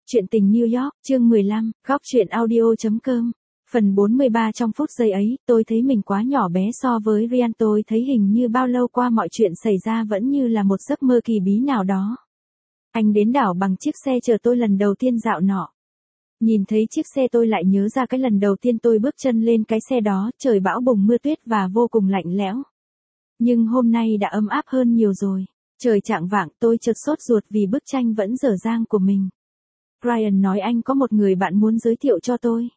Chuyện tình New York, chương 15, góc truyện audio.com. Phần 43. Trong phút giây ấy, tôi thấy mình quá nhỏ bé so với Ryan. Tôi thấy hình như bao lâu qua mọi chuyện xảy ra vẫn như là một giấc mơ kỳ bí nào đó. Anh đến đảo bằng chiếc xe chờ tôi lần đầu tiên dạo nọ. Nhìn thấy chiếc xe tôi lại nhớ ra cái lần đầu tiên tôi bước chân lên cái xe đó, trời bão bùng mưa tuyết và vô cùng lạnh lẽo. Nhưng hôm nay đã ấm áp hơn nhiều rồi. Trời chạng vạng tôi chợt sốt ruột vì bức tranh vẫn dở dang của mình. Ryan nói anh có một người bạn muốn giới thiệu cho tôi.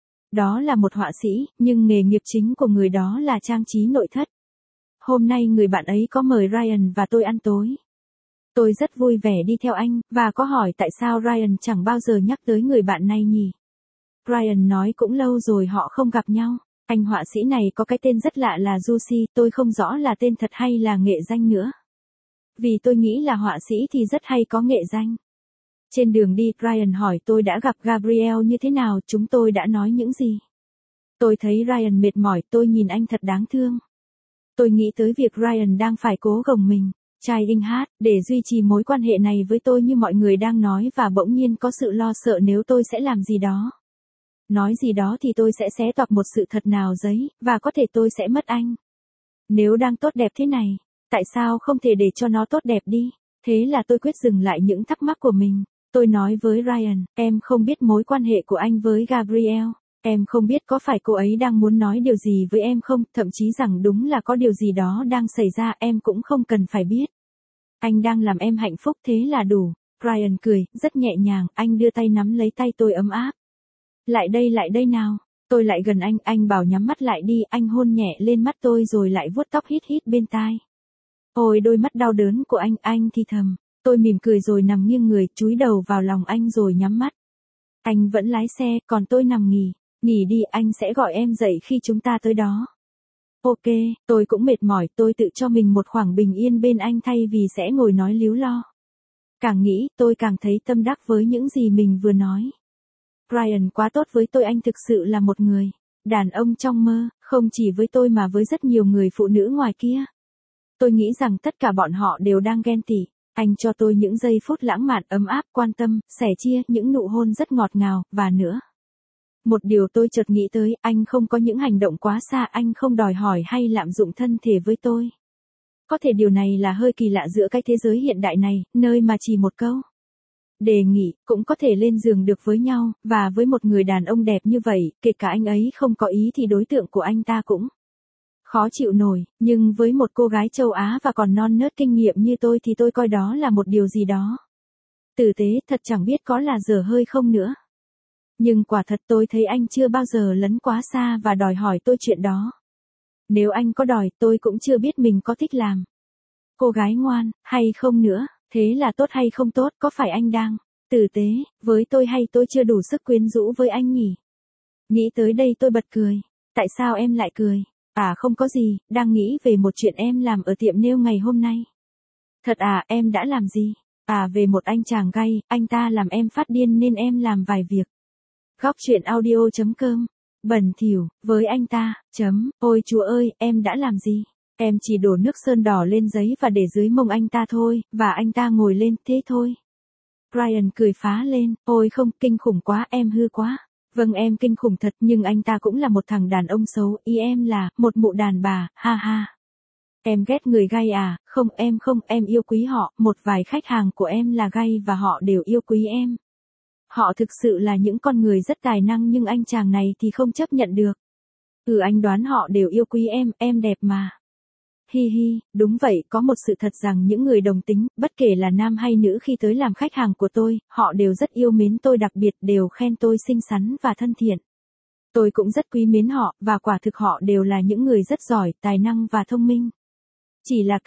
Đó là một họa sĩ, nhưng nghề nghiệp chính của người đó là trang trí nội thất. Hôm nay người bạn ấy có mời Ryan và tôi ăn tối. Tôi rất vui vẻ đi theo anh, và có hỏi tại sao Ryan chẳng bao giờ nhắc tới người bạn này nhỉ. Ryan nói cũng lâu rồi họ không gặp nhau. Anh họa sĩ này có cái tên rất lạ là Juicy, tôi không rõ là tên thật hay là nghệ danh nữa. Vì tôi nghĩ là họa sĩ thì rất hay có nghệ danh. Trên đường đi, Ryan hỏi tôi đã gặp Gabriel như thế nào, chúng tôi đã nói những gì. Tôi thấy Ryan mệt mỏi, tôi nhìn anh thật đáng thương. Tôi nghĩ tới việc Ryan đang phải cố gồng mình, trying hard, để duy trì mối quan hệ này với tôi như mọi người đang nói, và bỗng nhiên có sự lo sợ nếu tôi sẽ làm gì đó. Nói gì đó thì tôi sẽ xé toạc một sự thật nào giấy, và có thể tôi sẽ mất anh. Nếu đang tốt đẹp thế này, tại sao không thể để cho nó tốt đẹp đi? Thế là tôi quyết dừng lại những thắc mắc của mình. Tôi nói với Ryan, em không biết mối quan hệ của anh với Gabriel. Em không biết có phải cô ấy đang muốn nói điều gì với em không, thậm chí rằng đúng là có điều gì đó đang xảy ra, em cũng không cần phải biết. Anh đang làm em hạnh phúc, thế là đủ. Ryan cười, rất nhẹ nhàng, anh đưa tay nắm lấy tay tôi ấm áp. Lại đây nào. Tôi lại gần anh bảo nhắm mắt lại đi, anh hôn nhẹ lên mắt tôi rồi lại vuốt tóc hít bên tai. Ôi đôi mắt đau đớn của anh thì thầm. Tôi mỉm cười rồi nằm nghiêng người, chúi đầu vào lòng anh rồi nhắm mắt. Anh vẫn lái xe, còn tôi nằm nghỉ đi, anh sẽ gọi em dậy khi chúng ta tới đó. Ok, tôi cũng mệt mỏi, tôi tự cho mình một khoảng bình yên bên anh thay vì sẽ ngồi nói líu lo. Càng nghĩ, tôi càng thấy tâm đắc với những gì mình vừa nói. Ryan quá tốt với tôi, anh thực sự là một người đàn ông trong mơ, không chỉ với tôi mà với rất nhiều người phụ nữ ngoài kia. Tôi nghĩ rằng tất cả bọn họ đều đang ghen tị. Anh cho tôi những giây phút lãng mạn, ấm áp, quan tâm, sẻ chia, những nụ hôn rất ngọt ngào, và nữa. Một điều tôi chợt nghĩ tới, anh không có những hành động quá xa, anh không đòi hỏi hay lạm dụng thân thể với tôi. Có thể điều này là hơi kỳ lạ giữa cái thế giới hiện đại này, nơi mà chỉ một câu đề nghị cũng có thể lên giường được với nhau, và với một người đàn ông đẹp như vậy, kể cả anh ấy không có ý thì đối tượng của anh ta cũng khó chịu nổi, nhưng với một cô gái châu Á và còn non nớt kinh nghiệm như tôi thì tôi coi đó là một điều gì đó tử tế, thật chẳng biết có là dở hơi không nữa. Nhưng quả thật tôi thấy anh chưa bao giờ lấn quá xa và đòi hỏi tôi chuyện đó. Nếu anh có đòi, tôi cũng chưa biết mình có thích làm cô gái ngoan hay không nữa. Thế là tốt hay không tốt, có phải anh đang tử tế với tôi hay tôi chưa đủ sức quyến rũ với anh nhỉ? Nghĩ tới đây tôi bật cười. Tại sao em lại cười? À không có gì, đang nghĩ về một chuyện em làm ở tiệm nail ngày hôm nay. Thật à, em đã làm gì? À về một anh chàng gay, anh ta làm em phát điên nên em làm vài việc. Góc truyện audio.com. Bẩn thỉu với anh ta, ôi chúa ơi, em đã làm gì? Em chỉ đổ nước sơn đỏ lên giấy và để dưới mông anh ta thôi, và anh ta ngồi lên, thế thôi. Ryan cười phá lên, ôi không, kinh khủng quá, em hư quá. Vâng em kinh khủng thật, nhưng anh ta cũng là một thằng đàn ông xấu, ý em là, một mụ đàn bà, ha ha. Em ghét người gay à, không, em yêu quý họ, một vài khách hàng của em là gay và họ đều yêu quý em. Họ thực sự là những con người rất tài năng nhưng anh chàng này thì không chấp nhận được. Anh đoán họ đều yêu quý em đẹp mà. Hi hi, đúng vậy, có một sự thật rằng những người đồng tính, bất kể là nam hay nữ khi tới làm khách hàng của tôi, họ đều rất yêu mến tôi, đặc biệt đều khen tôi xinh xắn và thân thiện. Tôi cũng rất quý mến họ, và quả thực họ đều là những người rất giỏi, tài năng và thông minh. Chỉ là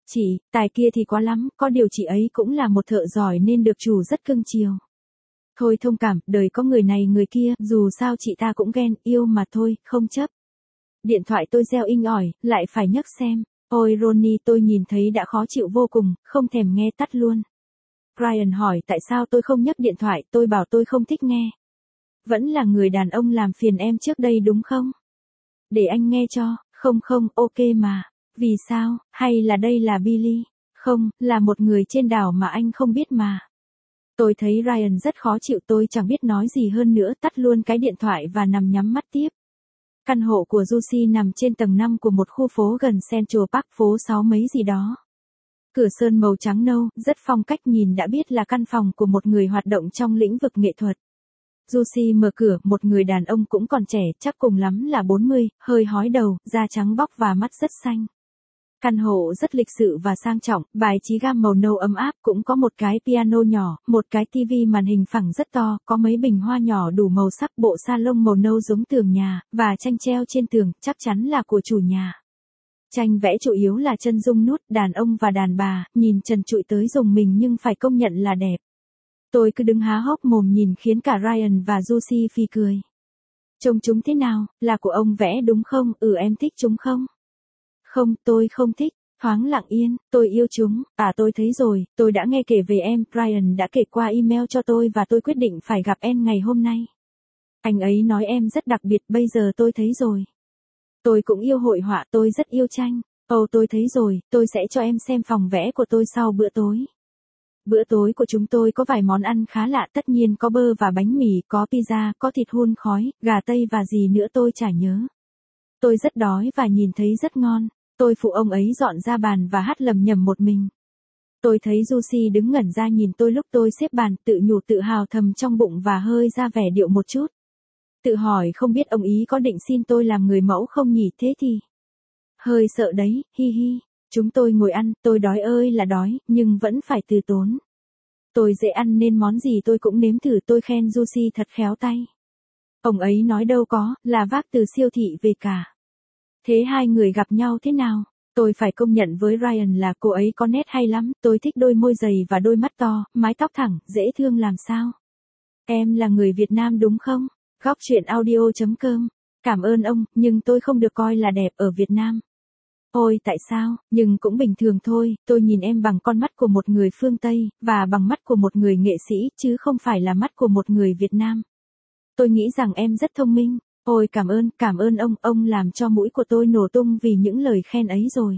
tài kia thì quá lắm, có điều chị ấy cũng là một thợ giỏi nên được chủ rất cưng chiều. Thôi thông cảm, đời có người này người kia, dù sao chị ta cũng ghen, yêu mà thôi, không chấp. Điện thoại tôi reo inh ỏi, lại phải nhấc xem. Ôi Ronnie, tôi nhìn thấy đã khó chịu vô cùng, không thèm nghe, tắt luôn. Ryan hỏi tại sao tôi không nhấc điện thoại, tôi bảo tôi không thích nghe. Vẫn là người đàn ông làm phiền em trước đây đúng không? Để anh nghe cho, không, ok mà. Vì sao, hay là đây là Billy? Không, là một người trên đảo mà anh không biết mà. Tôi thấy Ryan rất khó chịu, tôi chẳng biết nói gì hơn nữa, tắt luôn cái điện thoại và nằm nhắm mắt tiếp. Căn hộ của Juicy nằm trên tầng 5 của một khu phố gần Central Park, phố 6 mấy gì đó. Cửa sơn màu trắng nâu, rất phong cách, nhìn đã biết là căn phòng của một người hoạt động trong lĩnh vực nghệ thuật. Juicy mở cửa, một người đàn ông cũng còn trẻ, chắc cùng lắm là 40, hơi hói đầu, da trắng bóc và mắt rất xanh. Căn hộ rất lịch sự và sang trọng, bài trí gam màu nâu ấm áp, cũng có một cái piano nhỏ, một cái tivi màn hình phẳng rất to, có mấy bình hoa nhỏ đủ màu sắc, bộ salon màu nâu giống tường nhà, và tranh treo trên tường, chắc chắn là của chủ nhà. Tranh vẽ chủ yếu là chân dung nút, đàn ông và đàn bà, nhìn trần trụi tới rùng mình nhưng phải công nhận là đẹp. Tôi cứ đứng há hốc mồm nhìn khiến cả Ryan và Juicy phì cười. Trông chúng thế nào, là của ông vẽ đúng không? Em thích chúng không? Không, tôi không thích. Thoáng lặng yên, tôi yêu chúng. Tôi thấy rồi, tôi đã nghe kể về em, Ryan đã kể qua email cho tôi và tôi quyết định phải gặp em ngày hôm nay. Anh ấy nói em rất đặc biệt, bây giờ tôi thấy rồi. Tôi cũng yêu hội họa, tôi rất yêu tranh. Tôi thấy rồi, tôi sẽ cho em xem phòng vẽ của tôi sau bữa tối. Bữa tối của chúng tôi có vài món ăn khá lạ, tất nhiên có bơ và bánh mì, có pizza, có thịt hun khói, gà tây và gì nữa tôi chả nhớ. Tôi rất đói và nhìn thấy rất ngon. Tôi phụ ông ấy dọn ra bàn và hát lầm nhầm một mình. Tôi thấy Juicy đứng ngẩn ra nhìn tôi lúc tôi xếp bàn, tự nhủ tự hào thầm trong bụng và hơi ra vẻ điệu một chút. Tự hỏi không biết ông ý có định xin tôi làm người mẫu không nhỉ, thế thì. Hơi sợ đấy, hi hi. Chúng tôi ngồi ăn, tôi đói ơi là đói, nhưng vẫn phải từ tốn. Tôi dễ ăn nên món gì tôi cũng nếm thử, tôi khen Juicy thật khéo tay. Ông ấy nói đâu có, là vác từ siêu thị về cả. Thế hai người gặp nhau thế nào? Tôi phải công nhận với Ryan là cô ấy có nét hay lắm, tôi thích đôi môi dày và đôi mắt to, mái tóc thẳng, dễ thương làm sao. Em là người Việt Nam đúng không? Góc truyện audio.com. Cảm ơn ông, nhưng tôi không được coi là đẹp ở Việt Nam. Ôi tại sao, nhưng cũng bình thường thôi, tôi nhìn em bằng con mắt của một người phương Tây, và bằng mắt của một người nghệ sĩ, chứ không phải là mắt của một người Việt Nam. Tôi nghĩ rằng em rất thông minh. Ôi cảm ơn ông làm cho mũi của tôi nổ tung vì những lời khen ấy rồi.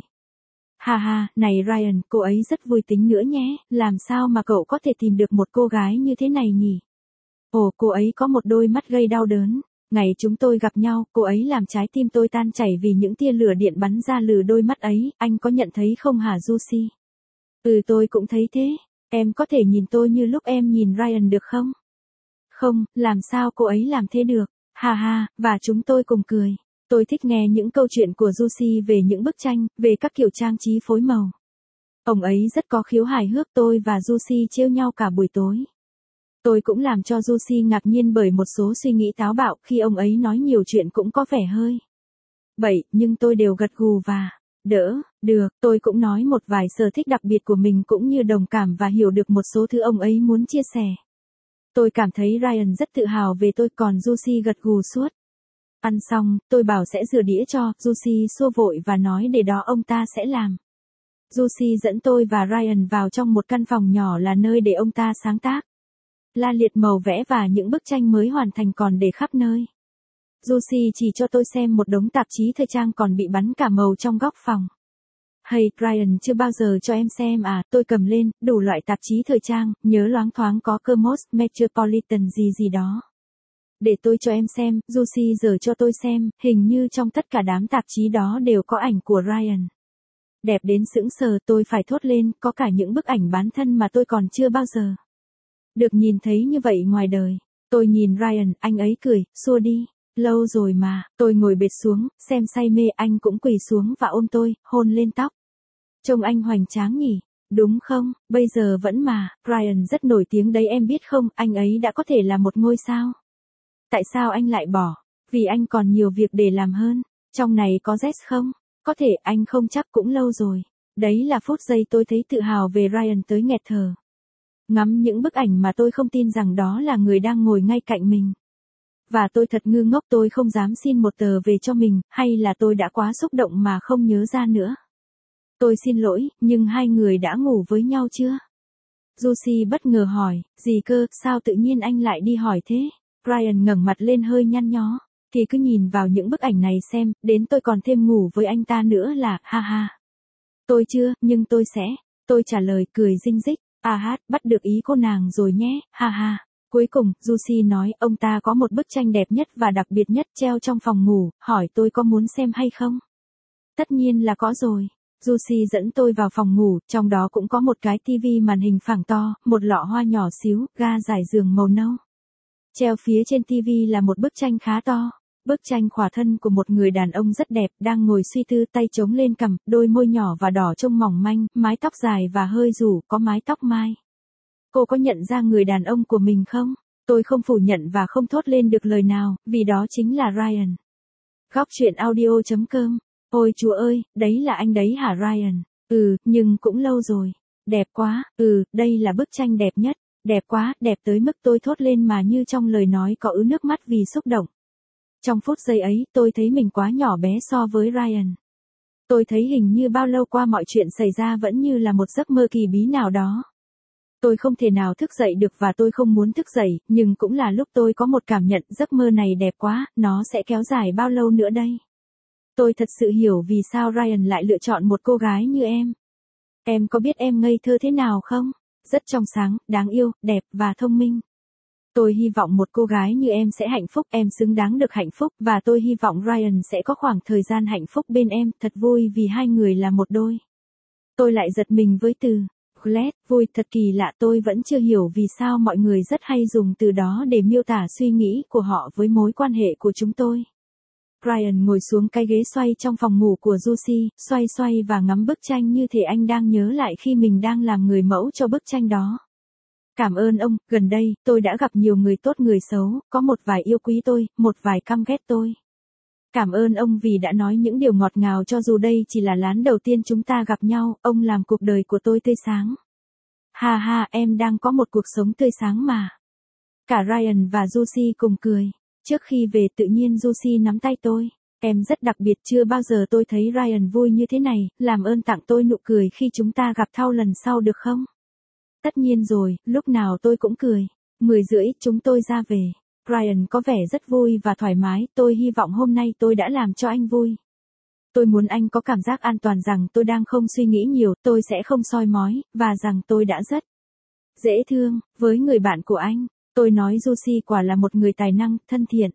Ha ha, này Ryan, cô ấy rất vui tính nữa nhé, làm sao mà cậu có thể tìm được một cô gái như thế này nhỉ? Cô ấy có một đôi mắt gây đau đớn. Ngày chúng tôi gặp nhau, cô ấy làm trái tim tôi tan chảy vì những tia lửa điện bắn ra từ đôi mắt ấy, anh có nhận thấy không hả Juicy? Tôi cũng thấy thế. Em có thể nhìn tôi như lúc em nhìn Ryan được không? Không, làm sao cô ấy làm thế được? Ha ha, và chúng tôi cùng cười. Tôi thích nghe những câu chuyện của Juicy về những bức tranh, về các kiểu trang trí phối màu. Ông ấy rất có khiếu hài hước, tôi và Juicy trêu nhau cả buổi tối. Tôi cũng làm cho Juicy ngạc nhiên bởi một số suy nghĩ táo bạo khi ông ấy nói nhiều chuyện cũng có vẻ hơi bậy, nhưng tôi đều gật gù và được, tôi cũng nói một vài sở thích đặc biệt của mình cũng như đồng cảm và hiểu được một số thứ ông ấy muốn chia sẻ. Tôi cảm thấy Ryan rất tự hào về tôi, còn Juicy gật gù suốt. Ăn xong, tôi bảo sẽ rửa đĩa cho, Juicy xua vội và nói để đó ông ta sẽ làm. Juicy dẫn tôi và Ryan vào trong một căn phòng nhỏ là nơi để ông ta sáng tác. La liệt màu vẽ và những bức tranh mới hoàn thành còn để khắp nơi. Juicy chỉ cho tôi xem một đống tạp chí thời trang còn bị bắn cả màu trong góc phòng. Hay, Ryan chưa bao giờ cho em xem à, tôi cầm lên, đủ loại tạp chí thời trang, nhớ loáng thoáng có Kermos, Metropolitan gì đó. Để tôi cho em xem, Juicy giờ cho tôi xem, hình như trong tất cả đám tạp chí đó đều có ảnh của Ryan. Đẹp đến sững sờ, tôi phải thốt lên, có cả những bức ảnh bán thân mà tôi còn chưa bao giờ được nhìn thấy như vậy ngoài đời. Tôi nhìn Ryan, anh ấy cười, xua đi. Lâu rồi mà, tôi ngồi bệt xuống, xem say mê, anh cũng quỳ xuống và ôm tôi, hôn lên tóc. Trông anh hoành tráng nhỉ, đúng không, bây giờ vẫn mà, Ryan rất nổi tiếng đấy em biết không, anh ấy đã có thể là một ngôi sao. Tại sao anh lại bỏ? Vì anh còn nhiều việc để làm hơn. Trong này có Jess không? Có thể anh không chắc cũng lâu rồi. Đấy là phút giây tôi thấy tự hào về Ryan tới nghẹt thở. Ngắm những bức ảnh mà tôi không tin rằng đó là người đang ngồi ngay cạnh mình. Và tôi thật ngu ngốc, tôi không dám xin một tờ về cho mình, hay là tôi đã quá xúc động mà không nhớ ra nữa. Tôi xin lỗi, nhưng hai người đã ngủ với nhau chưa? Juicy bất ngờ hỏi, gì cơ, sao tự nhiên anh lại đi hỏi thế? Ryan ngẩng mặt lên hơi nhăn nhó, thì cứ nhìn vào những bức ảnh này xem, đến tôi còn thêm ngủ với anh ta nữa là, ha ha. Tôi chưa, nhưng tôi sẽ. Tôi trả lời cười dinh dích, À hát, bắt được ý cô nàng rồi nhé, ha ha. Cuối cùng, Juicy nói ông ta có một bức tranh đẹp nhất và đặc biệt nhất treo trong phòng ngủ, hỏi tôi có muốn xem hay không? Tất nhiên là có rồi. Juicy dẫn tôi vào phòng ngủ, trong đó cũng có một cái tivi màn hình phẳng to, một lọ hoa nhỏ xíu, ga trải giường màu nâu. Treo phía trên tivi là một bức tranh khá to. Bức tranh khỏa thân của một người đàn ông rất đẹp, đang ngồi suy tư, tay chống lên cằm, đôi môi nhỏ và đỏ trông mỏng manh, mái tóc dài và hơi rủ, có mái tóc mai. Cô có nhận ra người đàn ông của mình không? Tôi không phủ nhận và không thốt lên được lời nào, vì đó chính là Ryan. Góc truyện audio.com. Ôi chúa ơi, đấy là anh đấy hả Ryan? Nhưng cũng lâu rồi. Đẹp quá, đây là bức tranh đẹp nhất. Đẹp quá, đẹp tới mức tôi thốt lên mà như trong lời nói có ứ nước mắt vì xúc động. Trong phút giây ấy, tôi thấy mình quá nhỏ bé so với Ryan. Tôi thấy hình như bao lâu qua mọi chuyện xảy ra vẫn như là một giấc mơ kỳ bí nào đó. Tôi không thể nào thức dậy được và tôi không muốn thức dậy, nhưng cũng là lúc tôi có một cảm nhận giấc mơ này đẹp quá, nó sẽ kéo dài bao lâu nữa đây? Tôi thật sự hiểu vì sao Ryan lại lựa chọn một cô gái như em. Em có biết em ngây thơ thế nào không? Rất trong sáng, đáng yêu, đẹp và thông minh. Tôi hy vọng một cô gái như em sẽ hạnh phúc, em xứng đáng được hạnh phúc, và tôi hy vọng Ryan sẽ có khoảng thời gian hạnh phúc bên em, thật vui vì hai người là một đôi. Tôi lại giật mình với từ glad, vui, thật kỳ lạ, tôi vẫn chưa hiểu vì sao mọi người rất hay dùng từ đó để miêu tả suy nghĩ của họ với mối quan hệ của chúng tôi. Ryan ngồi xuống cái ghế xoay trong phòng ngủ của Juicy, xoay và ngắm bức tranh như thể anh đang nhớ lại khi mình đang làm người mẫu cho bức tranh đó. Cảm ơn ông, gần đây, tôi đã gặp nhiều người tốt người xấu, có một vài yêu quý tôi, một vài căm ghét tôi. Cảm ơn ông vì đã nói những điều ngọt ngào cho dù đây chỉ là lán đầu tiên chúng ta gặp nhau, ông làm cuộc đời của tôi tươi sáng. Ha ha, em đang có một cuộc sống tươi sáng mà. Cả Ryan và Juicy cùng cười. Trước khi về tự nhiên Juicy nắm tay tôi. Em rất đặc biệt, chưa bao giờ tôi thấy Ryan vui như thế này, làm ơn tặng tôi nụ cười khi chúng ta gặp nhau lần sau được không? Tất nhiên rồi, lúc nào tôi cũng cười. 10:30 chúng tôi ra về. Ryan có vẻ rất vui và thoải mái, tôi hy vọng hôm nay tôi đã làm cho anh vui. Tôi muốn anh có cảm giác an toàn rằng tôi đang không suy nghĩ nhiều, tôi sẽ không soi mói, và rằng tôi đã rất dễ thương với người bạn của anh. Tôi nói Juicy quả là một người tài năng, thân thiện.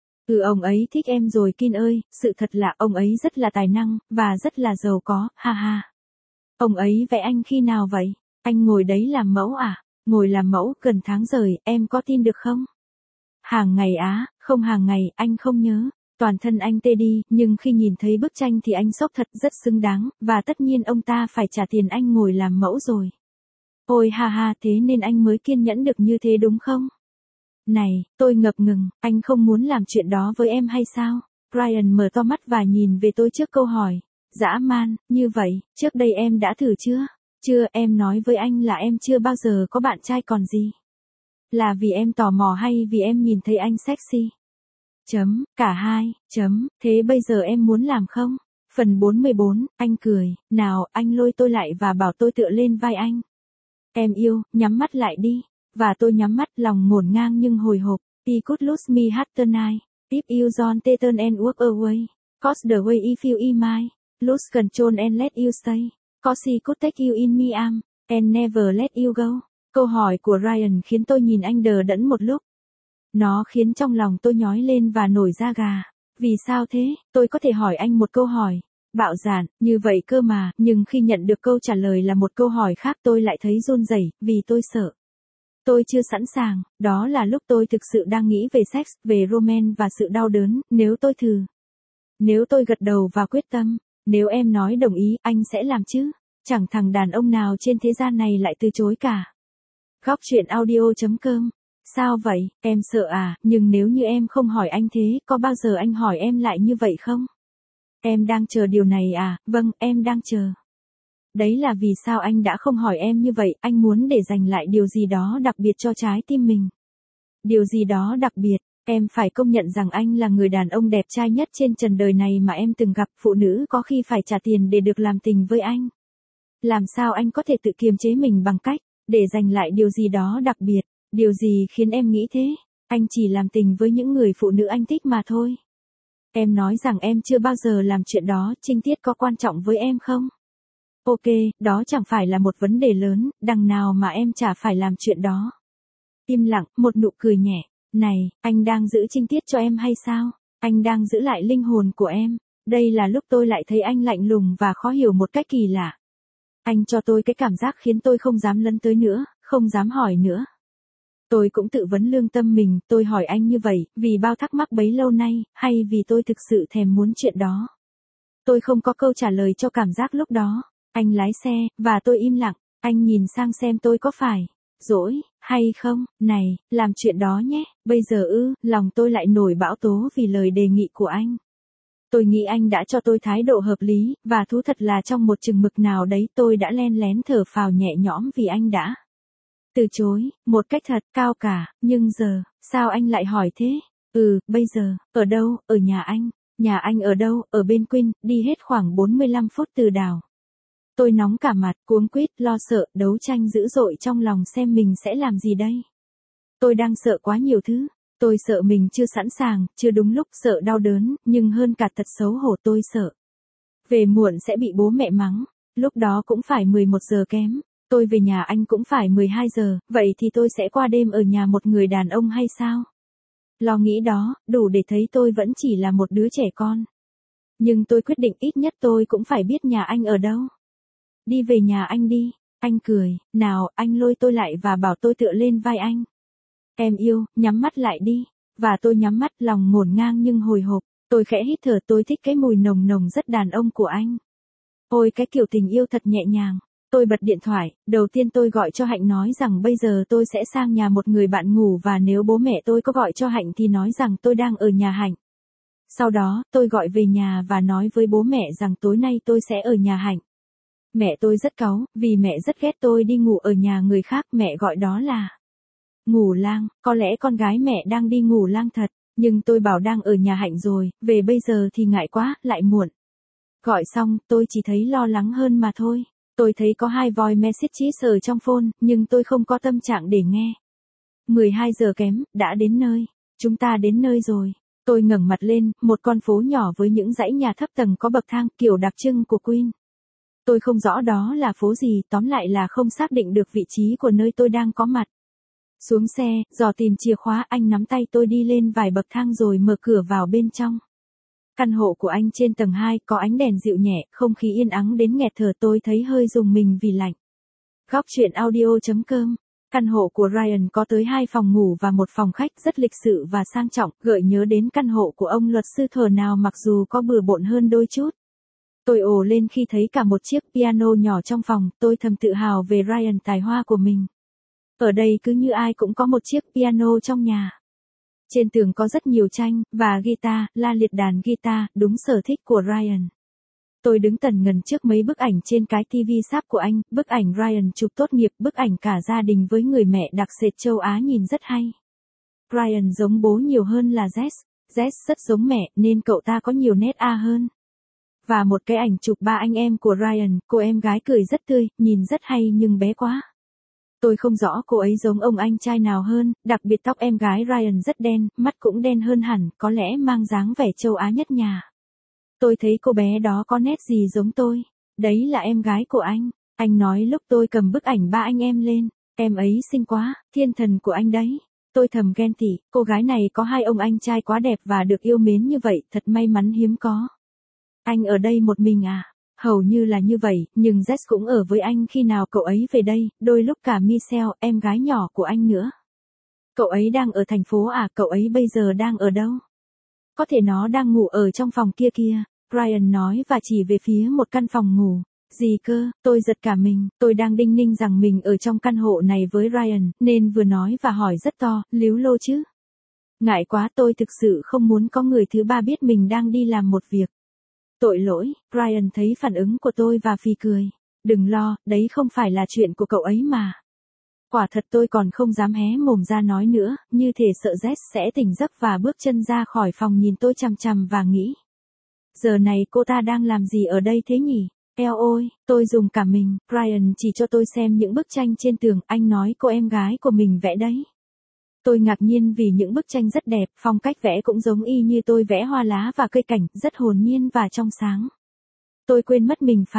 Ông ấy thích em rồi Kin ơi, sự thật là ông ấy rất là tài năng, và rất là giàu có, ha ha. Ông ấy vẽ anh khi nào vậy? Anh ngồi đấy làm mẫu à? Ngồi làm mẫu gần tháng rồi, em có tin được không? Hàng ngày á, không hàng ngày, anh không nhớ. Toàn thân anh tê đi, nhưng khi nhìn thấy bức tranh thì anh sốc thật, rất xứng đáng, và tất nhiên ông ta phải trả tiền anh ngồi làm mẫu rồi. Ôi ha ha, thế nên anh mới kiên nhẫn được như thế đúng không? Này, tôi ngập ngừng, anh không muốn làm chuyện đó với em hay sao? Ryan mở to mắt và nhìn về tôi trước câu hỏi. Dã man, như vậy, trước đây em đã thử chưa? Chưa, em nói với anh là em chưa bao giờ có bạn trai còn gì. Là vì em tò mò hay vì em nhìn thấy anh sexy? Cả hai, thế bây giờ em muốn làm không? Phần 44, anh cười, nào, anh lôi tôi lại và bảo tôi tựa lên vai anh. Em yêu, nhắm mắt lại đi. Và tôi nhắm mắt, lòng ngổn ngang nhưng hồi hộp. I could lose me half the night. If you don't turn and walk away. Cause the way if you in my. Lose control and let you stay. Cause he could take you in me arm. And never let you go. Câu hỏi của Ryan khiến tôi nhìn anh đờ đẫn một lúc. Nó khiến trong lòng tôi nhói lên và nổi da gà. Vì sao thế? Tôi có thể hỏi anh một câu hỏi. Bạo dạn, như vậy cơ mà, nhưng khi nhận được câu trả lời là một câu hỏi khác tôi lại thấy run rẩy, vì tôi sợ. Tôi chưa sẵn sàng, đó là lúc tôi thực sự đang nghĩ về sex, về romance và sự đau đớn, nếu tôi thử. Nếu tôi gật đầu và quyết tâm, nếu em nói đồng ý, anh sẽ làm chứ. Chẳng thằng đàn ông nào trên thế gian này lại từ chối cả. Góc truyện audio.com. Sao vậy, em sợ à, nhưng nếu như em không hỏi anh thế, có bao giờ anh hỏi em lại như vậy không? Em đang chờ điều này à, vâng, em đang chờ. Đấy là vì sao anh đã không hỏi em như vậy, anh muốn để dành lại điều gì đó đặc biệt cho trái tim mình. Điều gì đó đặc biệt, em phải công nhận rằng anh là người đàn ông đẹp trai nhất trên trần đời này mà em từng gặp, phụ nữ có khi phải trả tiền để được làm tình với anh. Làm sao anh có thể tự kiềm chế mình bằng cách, để dành lại điều gì đó đặc biệt, điều gì khiến em nghĩ thế, anh chỉ làm tình với những người phụ nữ anh thích mà thôi. Em nói rằng em chưa bao giờ làm chuyện đó, trinh tiết có quan trọng với em không? Ok, đó chẳng phải là một vấn đề lớn, đằng nào mà em chả phải làm chuyện đó. Im lặng, một nụ cười nhẹ. Này, anh đang giữ trinh tiết cho em hay sao? Anh đang giữ lại linh hồn của em. Đây là lúc tôi lại thấy anh lạnh lùng và khó hiểu một cách kỳ lạ. Anh cho tôi cái cảm giác khiến tôi không dám lấn tới nữa, không dám hỏi nữa. Tôi cũng tự vấn lương tâm mình, tôi hỏi anh như vậy, vì bao thắc mắc bấy lâu nay, hay vì tôi thực sự thèm muốn chuyện đó. Tôi không có câu trả lời cho cảm giác lúc đó. Anh lái xe, và tôi im lặng, anh nhìn sang xem tôi có phải dỗi hay không. Này, làm chuyện đó nhé, bây giờ lòng tôi lại nổi bão tố vì lời đề nghị của anh. Tôi nghĩ anh đã cho tôi thái độ hợp lý, và thú thật là trong một chừng mực nào đấy tôi đã len lén thở phào nhẹ nhõm vì anh đã từ chối, một cách thật cao cả, nhưng giờ, sao anh lại hỏi thế? Bây giờ, ở đâu, ở nhà anh. Nhà anh ở đâu, ở bên Queen, đi hết khoảng 45 phút từ đảo. Tôi nóng cả mặt, cuống quýt, lo sợ, đấu tranh dữ dội trong lòng xem mình sẽ làm gì đây. Tôi đang sợ quá nhiều thứ. Tôi sợ mình chưa sẵn sàng, chưa đúng lúc, sợ đau đớn, nhưng hơn cả thật xấu hổ tôi sợ. Về muộn sẽ bị bố mẹ mắng, lúc đó cũng phải 11 giờ kém. Tôi về nhà anh cũng phải 12 giờ, vậy thì tôi sẽ qua đêm ở nhà một người đàn ông hay sao? Lo nghĩ đó, đủ để thấy tôi vẫn chỉ là một đứa trẻ con. Nhưng tôi quyết định ít nhất tôi cũng phải biết nhà anh ở đâu. Đi về nhà anh đi. Anh cười, nào, anh lôi tôi lại và bảo tôi tựa lên vai anh. Em yêu, nhắm mắt lại đi. Và tôi nhắm mắt, lòng ngổn ngang nhưng hồi hộp. Tôi khẽ hít thở, tôi thích cái mùi nồng nồng rất đàn ông của anh. Ôi cái kiểu tình yêu thật nhẹ nhàng. Tôi bật điện thoại, đầu tiên tôi gọi cho Hạnh nói rằng bây giờ tôi sẽ sang nhà một người bạn ngủ và nếu bố mẹ tôi có gọi cho Hạnh thì nói rằng tôi đang ở nhà Hạnh. Sau đó, tôi gọi về nhà và nói với bố mẹ rằng tối nay tôi sẽ ở nhà Hạnh. Mẹ tôi rất cáu, vì mẹ rất ghét tôi đi ngủ ở nhà người khác, mẹ gọi đó là ngủ lang, có lẽ con gái mẹ đang đi ngủ lang thật, nhưng tôi bảo đang ở nhà Hạnh rồi, về bây giờ thì ngại quá, lại muộn. Gọi xong, tôi chỉ thấy lo lắng hơn mà thôi. Tôi thấy có 2 voice messages ở trong phone, nhưng tôi không có tâm trạng để nghe. 12 giờ kém, đã đến nơi. Chúng ta đến nơi rồi. Tôi ngẩng mặt lên, một con phố nhỏ với những dãy nhà thấp tầng có bậc thang, kiểu đặc trưng của Queen. Tôi không rõ đó là phố gì, tóm lại là không xác định được vị trí của nơi tôi đang có mặt. Xuống xe, dò tìm chìa khóa, anh nắm tay tôi đi lên vài bậc thang rồi mở cửa vào bên trong. Căn hộ của anh trên tầng 2, có ánh đèn dịu nhẹ, không khí yên ắng đến nghẹt thở, tôi thấy hơi rùng mình vì lạnh. Góc truyện audio.com. Căn hộ của Ryan có tới 2 phòng ngủ và một phòng khách, rất lịch sự và sang trọng, gợi nhớ đến căn hộ của ông luật sư thờ nào mặc dù có bừa bộn hơn đôi chút. Tôi ồ lên khi thấy cả một chiếc piano nhỏ trong phòng, tôi thầm tự hào về Ryan tài hoa của mình. Ở đây cứ như ai cũng có một chiếc piano trong nhà. Trên tường có rất nhiều tranh, và guitar, la liệt đàn guitar, đúng sở thích của Ryan. Tôi đứng tần ngần trước mấy bức ảnh trên cái TV sáp của anh, bức ảnh Ryan chụp tốt nghiệp, bức ảnh cả gia đình với người mẹ đặc sệt châu Á nhìn rất hay. Ryan giống bố nhiều hơn là Jess. Jess rất giống mẹ, nên cậu ta có nhiều nét A hơn. Và một cái ảnh chụp 3 anh em của Ryan, cô em gái cười rất tươi, nhìn rất hay nhưng bé quá. Tôi không rõ cô ấy giống ông anh trai nào hơn, đặc biệt tóc em gái Ryan rất đen, mắt cũng đen hơn hẳn, có lẽ mang dáng vẻ châu Á nhất nhà. Tôi thấy cô bé đó có nét gì giống tôi. Đấy là em gái của anh nói lúc tôi cầm bức ảnh 3 anh em lên. Em ấy xinh quá, thiên thần của anh đấy. Tôi thầm ghen tị, cô gái này có 2 ông anh trai quá đẹp và được yêu mến như vậy, thật may mắn hiếm có. Anh ở đây một mình à? Hầu như là như vậy, nhưng Jess cũng ở với anh khi nào cậu ấy về đây, đôi lúc cả Michelle, em gái nhỏ của anh nữa. Cậu ấy đang ở thành phố à, cậu ấy bây giờ đang ở đâu? Có thể nó đang ngủ ở trong phòng kia kia, Ryan nói và chỉ về phía một căn phòng ngủ. Gì cơ, tôi giật cả mình, tôi đang đinh ninh rằng mình ở trong căn hộ này với Ryan, nên vừa nói và hỏi rất to, líu lô chứ. Ngại quá, tôi thực sự không muốn có người thứ ba biết mình đang đi làm một việc. Tội lỗi, Ryan thấy phản ứng của tôi và phì cười. Đừng lo, đấy không phải là chuyện của cậu ấy mà. Quả thật tôi còn không dám hé mồm ra nói nữa, như thể sợ Jess sẽ tỉnh giấc và bước chân ra khỏi phòng nhìn tôi chằm chằm và nghĩ. Giờ này cô ta đang làm gì ở đây thế nhỉ? Eo ôi, tôi dùng cả mình, Ryan chỉ cho tôi xem những bức tranh trên tường, anh nói cô em gái của mình vẽ đấy. Tôi ngạc nhiên vì những bức tranh rất đẹp, phong cách vẽ cũng giống y như tôi vẽ hoa lá và cây cảnh, rất hồn nhiên và trong sáng. Tôi quên mất mình phải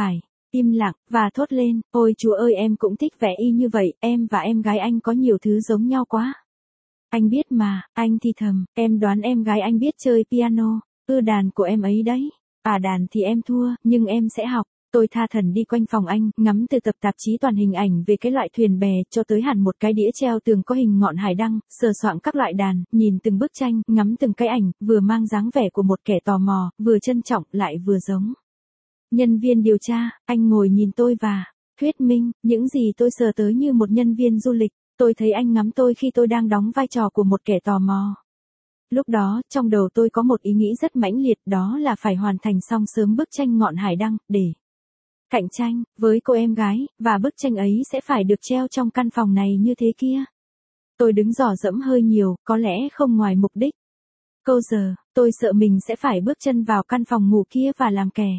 im lặng, và thốt lên, ôi Chúa ơi em cũng thích vẽ y như vậy, em và em gái anh có nhiều thứ giống nhau quá. Anh biết mà, anh thì thầm, em đoán em gái anh biết chơi piano, đàn của em ấy đấy. Đàn thì em thua, nhưng em sẽ học. Tôi tha thẩn đi quanh phòng anh, ngắm từ tập tạp chí toàn hình ảnh về cái loại thuyền bè cho tới hẳn một cái đĩa treo tường có hình ngọn hải đăng, sờ soạng các loại đàn, nhìn từng bức tranh, ngắm từng cái ảnh, vừa mang dáng vẻ của một kẻ tò mò, vừa trân trọng lại vừa giống. Nhân viên điều tra, anh ngồi nhìn tôi và thuyết minh, những gì tôi sờ tới như một nhân viên du lịch, tôi thấy anh ngắm tôi khi tôi đang đóng vai trò của một kẻ tò mò. Lúc đó, trong đầu tôi có một ý nghĩ rất mãnh liệt, đó là phải hoàn thành xong sớm bức tranh ngọn hải đăng, để cạnh tranh với cô em gái, và bức tranh ấy sẽ phải được treo trong căn phòng này như thế kia. Tôi đứng dò dẫm hơi nhiều, có lẽ không ngoài mục đích. Câu giờ, tôi sợ mình sẽ phải bước chân vào căn phòng ngủ kia và làm kẻ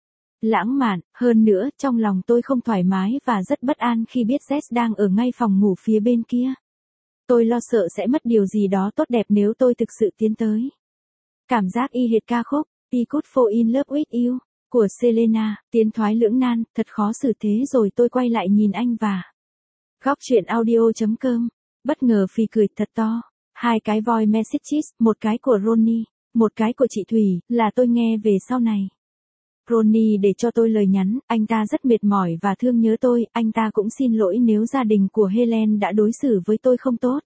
lãng mạn, hơn nữa, trong lòng tôi không thoải mái và rất bất an khi biết Jess đang ở ngay phòng ngủ phía bên kia. Tôi lo sợ sẽ mất điều gì đó tốt đẹp nếu tôi thực sự tiến tới. Cảm giác y hệt ca khúc, I Could Fall in Love with You, của Selena, tiến thoái lưỡng nan, thật khó xử thế rồi tôi quay lại nhìn anh và góc chuyện audio.com, bất ngờ phì cười thật to. Hai cái voice messages, một cái của Ronnie, một cái của chị Thủy, là tôi nghe về sau này. Ronnie để cho tôi lời nhắn, anh ta rất mệt mỏi và thương nhớ tôi, anh ta cũng xin lỗi nếu gia đình của Helen đã đối xử với tôi không tốt.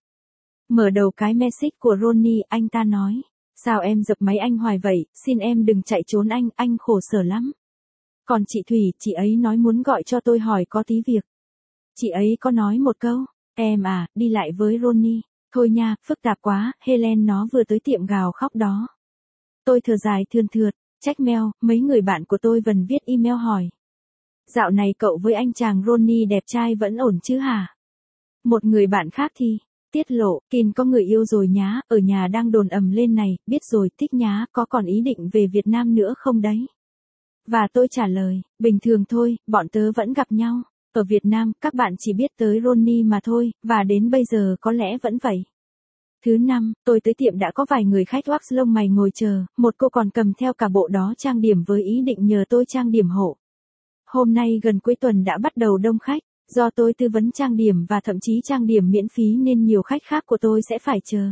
Mở đầu cái message của Ronnie, anh ta nói, sao em dập máy anh hoài vậy, xin em đừng chạy trốn anh khổ sở lắm. Còn chị Thủy, chị ấy nói muốn gọi cho tôi hỏi có tí việc. Chị ấy có nói một câu, em đi lại với Ronnie, thôi nha, phức tạp quá, Helen nó vừa tới tiệm gào khóc đó. Tôi thở dài thườn thượt. Check mail, mấy người bạn của tôi vẫn viết email hỏi. Dạo này cậu với anh chàng Ronnie đẹp trai vẫn ổn chứ hả? Một người bạn khác thì, tiết lộ, Kin có người yêu rồi nhá, ở nhà đang đồn ầm lên này, biết rồi, thích nhá, có còn ý định về Việt Nam nữa không đấy? Và tôi trả lời, bình thường thôi, bọn tớ vẫn gặp nhau. Ở Việt Nam, các bạn chỉ biết tới Ronnie mà thôi, và đến bây giờ có lẽ vẫn vậy. Thứ năm, tôi tới tiệm đã có vài người khách wax lông mày ngồi chờ, một cô còn cầm theo cả bộ đó trang điểm với ý định nhờ tôi trang điểm hộ. Hôm nay gần cuối tuần đã bắt đầu đông khách, do tôi tư vấn trang điểm và thậm chí trang điểm miễn phí nên nhiều khách khác của tôi sẽ phải chờ.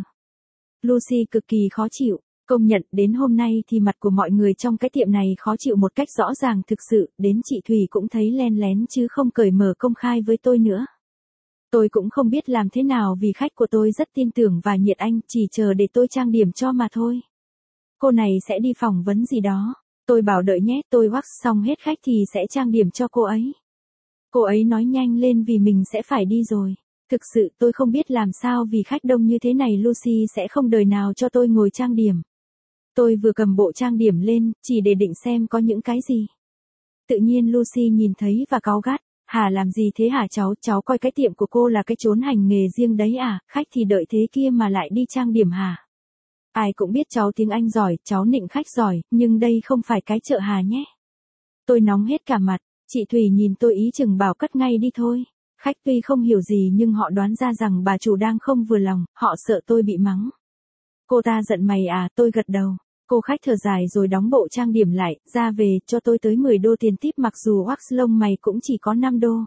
Lucy cực kỳ khó chịu, công nhận đến hôm nay thì mặt của mọi người trong cái tiệm này khó chịu một cách rõ ràng thực sự, đến chị Thủy cũng thấy len lén chứ không cởi mở công khai với tôi nữa. Tôi cũng không biết làm thế nào vì khách của tôi rất tin tưởng và nhiệt anh, chỉ chờ để tôi trang điểm cho mà thôi. Cô này sẽ đi phỏng vấn gì đó. Tôi bảo đợi nhé, tôi wax xong hết khách thì sẽ trang điểm cho cô ấy. Cô ấy nói nhanh lên vì mình sẽ phải đi rồi. Thực sự tôi không biết làm sao vì khách đông như thế này Lucy sẽ không đời nào cho tôi ngồi trang điểm. Tôi vừa cầm bộ trang điểm lên, chỉ để định xem có những cái gì. Tự nhiên Lucy nhìn thấy và cáu gắt. Hả làm gì thế hả cháu coi cái tiệm của cô là cái chốn hành nghề riêng đấy à, khách thì đợi thế kia mà lại đi trang điểm hả? Ai cũng biết cháu tiếng Anh giỏi, cháu nịnh khách giỏi, nhưng đây không phải cái chợ hà nhé. Tôi nóng hết cả mặt, chị Thủy nhìn tôi ý chừng bảo cất ngay đi thôi. Khách tuy không hiểu gì nhưng họ đoán ra rằng bà chủ đang không vừa lòng, họ sợ tôi bị mắng. Cô ta giận mày tôi gật đầu. Cô khách thở dài rồi đóng bộ trang điểm lại, ra về, cho tôi tới 10 đô tiền tip mặc dù wax lông mày cũng chỉ có 5 đô.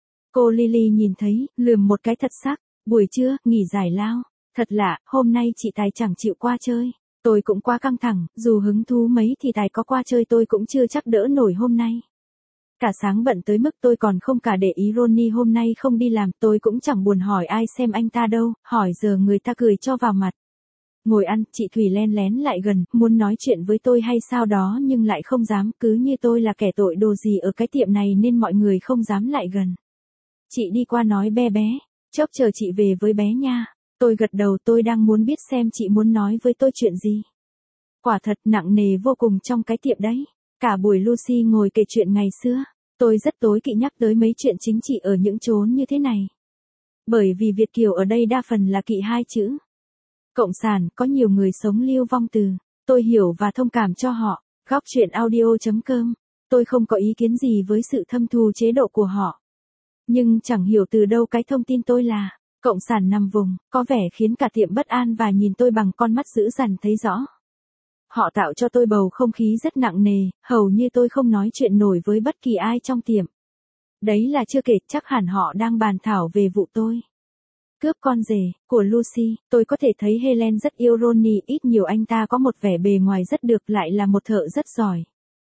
Cô Lily nhìn thấy, lườm một cái thật sắc, buổi trưa, nghỉ giải lao. Thật lạ, hôm nay chị Tài chẳng chịu qua chơi. Tôi cũng quá căng thẳng, dù hứng thú mấy thì Tài có qua chơi tôi cũng chưa chắc đỡ nổi hôm nay. Cả sáng bận tới mức tôi còn không cả để ý Ronnie hôm nay không đi làm, tôi cũng chẳng buồn hỏi ai xem anh ta đâu, hỏi giờ người ta cười cho vào mặt. Ngồi ăn, chị Thủy len lén lại gần, muốn nói chuyện với tôi hay sao đó nhưng lại không dám, cứ như tôi là kẻ tội đồ gì ở cái tiệm này nên mọi người không dám lại gần. Chị đi qua nói bé, chốc chờ chị về với bé nha. Tôi gật đầu, tôi đang muốn biết xem chị muốn nói với tôi chuyện gì. Quả thật nặng nề vô cùng trong cái tiệm đấy. Cả buổi Lucy ngồi kể chuyện ngày xưa. Tôi rất tối kỵ nhắc tới mấy chuyện chính trị ở những chốn như thế này. Bởi vì Việt kiều ở đây đa phần là kỵ hai chữ. Cộng sản, có nhiều người sống lưu vong từ. Tôi hiểu và thông cảm cho họ. Góc chuyện audio.com. Tôi không có ý kiến gì với sự thâm thù chế độ của họ. Nhưng chẳng hiểu từ đâu cái thông tin tôi là cộng sản nằm vùng, có vẻ khiến cả tiệm bất an và nhìn tôi bằng con mắt dữ dằn thấy rõ. Họ tạo cho tôi bầu không khí rất nặng nề, hầu như tôi không nói chuyện nổi với bất kỳ ai trong tiệm. Đấy là chưa kể chắc hẳn họ đang bàn thảo về vụ tôi cướp con rể của Lucy. Tôi có thể thấy Helen rất yêu Ronnie, ít nhiều anh ta có một vẻ bề ngoài rất được, lại là một thợ rất giỏi.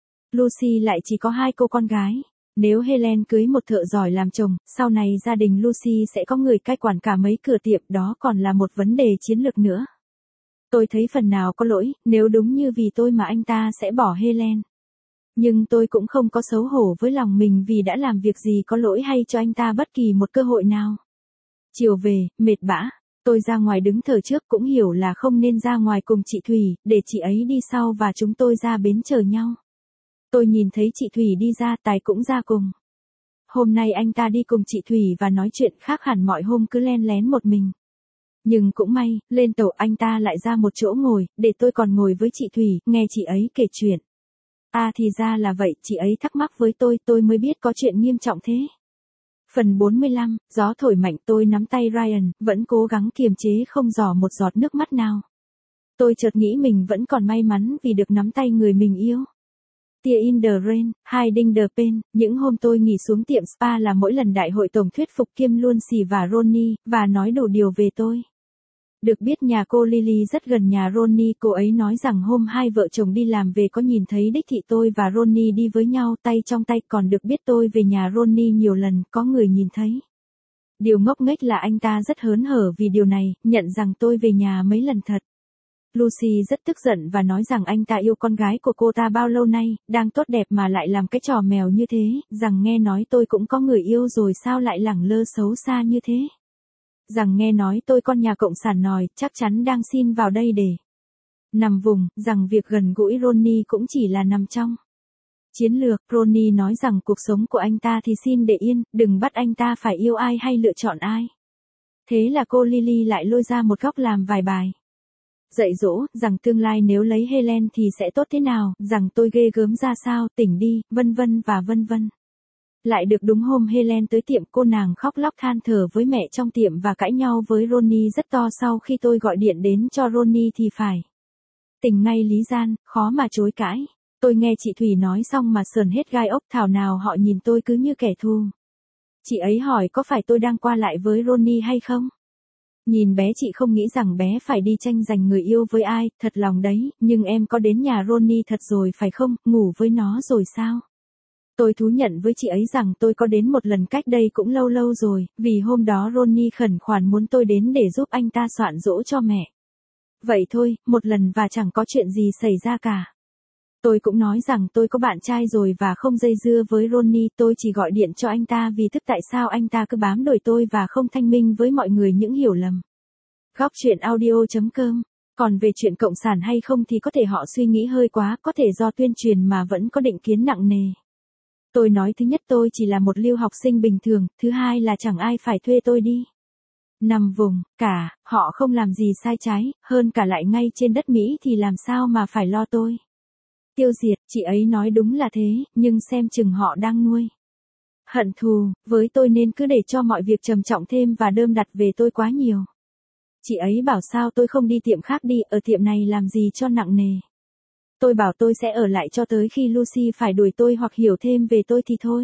Lucy lại chỉ có 2 cô con gái. Nếu Helen cưới một thợ giỏi làm chồng, sau này gia đình Lucy sẽ có người cai quản cả mấy cửa tiệm, đó còn là một vấn đề chiến lược nữa. Tôi thấy phần nào có lỗi, nếu đúng như vì tôi mà anh ta sẽ bỏ Helen. Nhưng tôi cũng không có xấu hổ với lòng mình vì đã làm việc gì có lỗi hay cho anh ta bất kỳ một cơ hội nào. Chiều về, mệt bã, tôi ra ngoài đứng thở trước, cũng hiểu là không nên ra ngoài cùng chị Thủy, để chị ấy đi sau và chúng tôi ra bến chờ nhau. Tôi nhìn thấy chị Thủy đi ra, Tài cũng ra cùng. Hôm nay anh ta đi cùng chị Thủy và nói chuyện khác hẳn mọi hôm cứ len lén một mình. Nhưng cũng may, lên tàu anh ta lại ra một chỗ ngồi, để tôi còn ngồi với chị Thủy, nghe chị ấy kể chuyện. À thì ra là vậy, chị ấy thắc mắc với tôi mới biết có chuyện nghiêm trọng thế. Phần 45, gió thổi mạnh, tôi nắm tay Ryan, vẫn cố gắng kiềm chế không rỏ một giọt nước mắt nào. Tôi chợt nghĩ mình vẫn còn may mắn vì được nắm tay người mình yêu. Tear in the rain, hiding the pain, những hôm tôi nghỉ xuống tiệm spa là mỗi lần đại hội tổng thuyết phục Kim Lucy và Ronnie, và nói đủ điều về tôi. Được biết nhà cô Lily rất gần nhà Ronnie, cô ấy nói rằng hôm hai vợ chồng đi làm về có nhìn thấy đích thị tôi và Ronnie đi với nhau tay trong tay, còn được biết tôi về nhà Ronnie nhiều lần, có người nhìn thấy. Điều ngốc nghếch là anh ta rất hớn hở vì điều này, nhận rằng tôi về nhà mấy lần thật. Lucy rất tức giận và nói rằng anh ta yêu con gái của cô ta bao lâu nay, đang tốt đẹp mà lại làm cái trò mèo như thế, rằng nghe nói tôi cũng có người yêu rồi sao lại lẳng lơ xấu xa như thế. Rằng nghe nói tôi con nhà cộng sản nòi, chắc chắn đang xin vào đây để nằm vùng, rằng việc gần gũi Ronnie cũng chỉ là nằm trong chiến lược. Ronnie nói rằng cuộc sống của anh ta thì xin để yên, đừng bắt anh ta phải yêu ai hay lựa chọn ai. Thế là cô Lily lại lôi ra một góc làm vài bài dạy dỗ, rằng tương lai nếu lấy Helen thì sẽ tốt thế nào, rằng tôi ghê gớm ra sao, tỉnh đi, vân vân và vân vân. Lại được đúng hôm Helen tới tiệm, cô nàng khóc lóc than thở với mẹ trong tiệm và cãi nhau với Ronnie rất to sau khi tôi gọi điện đến cho Ronnie thì phải tỉnh ngay lý gian, khó mà chối cãi. Tôi nghe chị Thủy nói xong mà sờn hết gai ốc, thảo nào họ nhìn tôi cứ như kẻ thù. Chị ấy hỏi có phải tôi đang qua lại với Ronnie hay không? Nhìn bé chị không nghĩ rằng bé phải đi tranh giành người yêu với ai, thật lòng đấy, nhưng em có đến nhà Ronnie thật rồi phải không, ngủ với nó rồi sao? Tôi thú nhận với chị ấy rằng tôi có đến một lần cách đây cũng lâu lâu rồi, vì hôm đó Ronnie khẩn khoản muốn tôi đến để giúp anh ta soạn giỗ cho mẹ. Vậy thôi, một lần và chẳng có chuyện gì xảy ra cả. Tôi cũng nói rằng tôi có bạn trai rồi và không dây dưa với Ronnie, tôi chỉ gọi điện cho anh ta vì tức tại sao anh ta cứ bám đuổi tôi và không thanh minh với mọi người những hiểu lầm. Góc chuyện audio.com. Còn về chuyện cộng sản hay không thì có thể họ suy nghĩ hơi quá, có thể do tuyên truyền mà vẫn có định kiến nặng nề. Tôi nói thứ nhất tôi chỉ là một lưu học sinh bình thường, thứ hai là chẳng ai phải thuê tôi đi nằm vùng, cả, họ không làm gì sai trái, hơn cả lại ngay trên đất Mỹ thì làm sao mà phải lo tôi tiêu diệt. Chị ấy nói đúng là thế, nhưng xem chừng họ đang nuôi hận thù với tôi nên cứ để cho mọi việc trầm trọng thêm và đơm đặt về tôi quá nhiều. Chị ấy bảo sao tôi không đi tiệm khác đi, ở tiệm này làm gì cho nặng nề. Tôi bảo tôi sẽ ở lại cho tới khi Lucy phải đuổi tôi hoặc hiểu thêm về tôi thì thôi.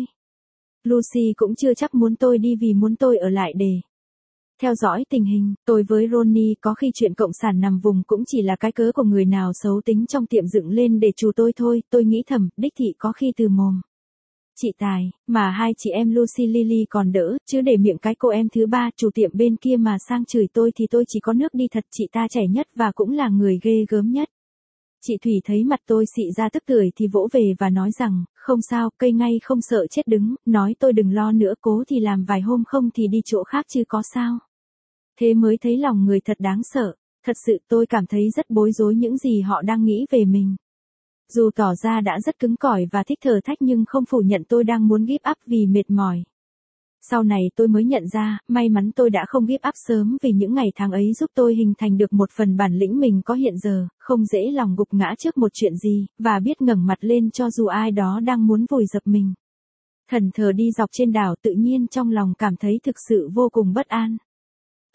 Lucy cũng chưa chắc muốn tôi đi vì muốn tôi ở lại để theo dõi tình hình. Tôi với Ronnie có khi chuyện cộng sản nằm vùng cũng chỉ là cái cớ của người nào xấu tính trong tiệm dựng lên để trù tôi thôi. Tôi nghĩ thầm, đích thị có khi từ mồm chị Tài, mà hai chị em Lucy Lily còn đỡ, chứ để miệng cái cô em thứ ba chủ tiệm bên kia mà sang chửi tôi thì tôi chỉ có nước đi thật. Chị ta trẻ nhất và cũng là người ghê gớm nhất. Chị Thủy thấy mặt tôi xị ra tức tưởi thì vỗ về và nói rằng, không sao, cây ngay không sợ chết đứng, nói tôi đừng lo nữa, cố thì làm vài hôm không thì đi chỗ khác chứ có sao. Thế mới thấy lòng người thật đáng sợ, thật sự tôi cảm thấy rất bối rối những gì họ đang nghĩ về mình. Dù tỏ ra đã rất cứng cỏi và thích thử thách nhưng không phủ nhận tôi đang muốn give up vì mệt mỏi. Sau này tôi mới nhận ra, may mắn tôi đã không give up sớm vì những ngày tháng ấy giúp tôi hình thành được một phần bản lĩnh mình có hiện giờ, không dễ lòng gục ngã trước một chuyện gì, và biết ngẩng mặt lên cho dù ai đó đang muốn vùi dập mình. Thẫn thờ đi dọc trên đảo tự nhiên trong lòng cảm thấy thực sự vô cùng bất an.